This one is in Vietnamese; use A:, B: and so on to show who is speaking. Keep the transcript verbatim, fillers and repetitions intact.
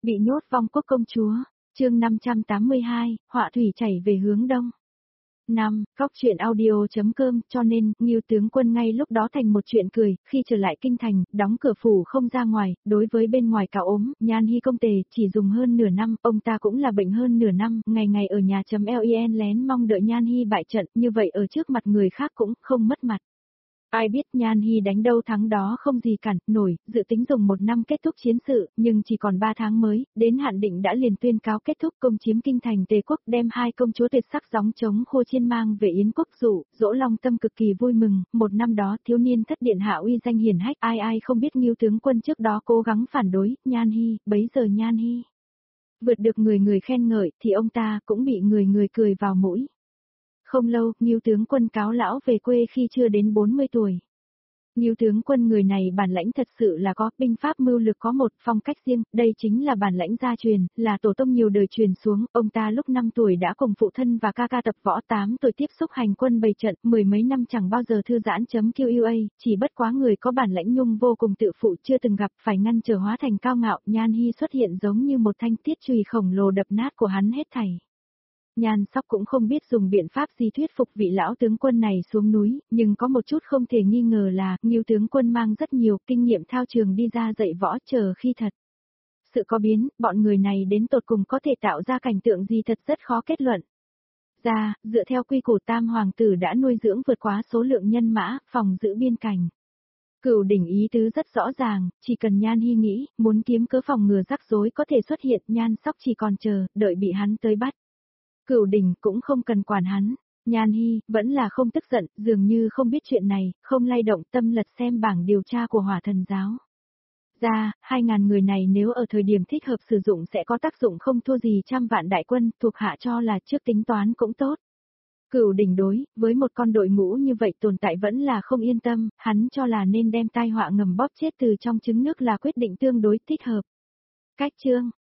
A: Bị nhốt vong quốc công chúa, chương năm trăm tám mươi hai, họa thủy chảy về hướng đông. năm. Góc truyện audio.com cho nên, Ngưu tướng quân ngay lúc đó thành một chuyện cười, khi trở lại kinh thành, đóng cửa phủ không ra ngoài, đối với bên ngoài cả ốm, Nhan Hi công tề, chỉ dùng hơn nửa năm, ông ta cũng là bệnh hơn nửa năm, ngày ngày ở nhà chấm lin lén mong đợi Nhan Hi bại trận, như vậy ở trước mặt người khác cũng không mất mặt. Ai biết Nhan Hi đánh đâu thắng đó không gì cản nổi, dự tính dùng một năm kết thúc chiến sự, nhưng chỉ còn ba tháng mới, đến hạn định đã liền tuyên cáo kết thúc công chiếm kinh thành Tề quốc, đem hai công chúa tuyệt sắc gióng trống khô chiên mang về Yến quốc dụ, Dỗ Long Tâm cực kỳ vui mừng, một năm đó thiếu niên thất điện hạ uy danh hiển hách, ai ai không biết Ngưu tướng quân trước đó cố gắng phản đối, Nhan Hi, bấy giờ Nhan Hi vượt được người người khen ngợi, thì ông ta cũng bị người người cười vào mũi. Không lâu, Ngưu tướng quân cáo lão về quê khi chưa đến bốn mươi tuổi. Ngưu tướng quân người này bản lãnh thật sự là có, binh pháp mưu lược có một phong cách riêng, đây chính là bản lãnh gia truyền, là tổ tông nhiều đời truyền xuống, ông ta lúc năm tuổi đã cùng phụ thân và ca ca tập võ, tám tuổi tiếp xúc hành quân bày trận, mười mấy năm chẳng bao giờ thư giãn chấm quy a, chỉ bất quá người có bản lãnh nhung vô cùng tự phụ chưa từng gặp, phải ngăn trở hóa thành cao ngạo, Nhan Hi xuất hiện giống như một thanh tiết chùy khổng lồ đập nát của hắn hết thảy. Nhan Sóc cũng không biết dùng biện pháp gì thuyết phục vị lão tướng quân này xuống núi, nhưng có một chút không thể nghi ngờ là, Ngưu tướng quân mang rất nhiều kinh nghiệm thao trường đi ra dạy võ chờ khi thật. Sự có biến, bọn người này đến tột cùng có thể tạo ra cảnh tượng gì thật rất khó kết luận. Ra, dựa theo quy củ tam hoàng tử đã nuôi dưỡng vượt quá số lượng nhân mã, phòng giữ biên cảnh. Cửu đỉnh ý tứ rất rõ ràng, chỉ cần Nhan Hi nghĩ, muốn kiếm cớ phòng ngừa rắc rối có thể xuất hiện, Nhan Sóc chỉ còn chờ, đợi bị hắn tới bắt. Cửu đỉnh cũng không cần quản hắn, Nhan Hi vẫn là không tức giận, dường như không biết chuyện này, không lay động tâm lật xem bảng điều tra của Hỏa Thần giáo. Ra, hai ngàn người này nếu ở thời điểm thích hợp sử dụng sẽ có tác dụng không thua gì trăm vạn đại quân, thuộc hạ cho là trước tính toán cũng tốt. Cửu đỉnh đối, với một con đội ngũ như vậy tồn tại vẫn là không yên tâm, hắn cho là nên đem tai họa ngầm bóp chết từ trong trứng nước là quyết định tương đối thích hợp. Cách chương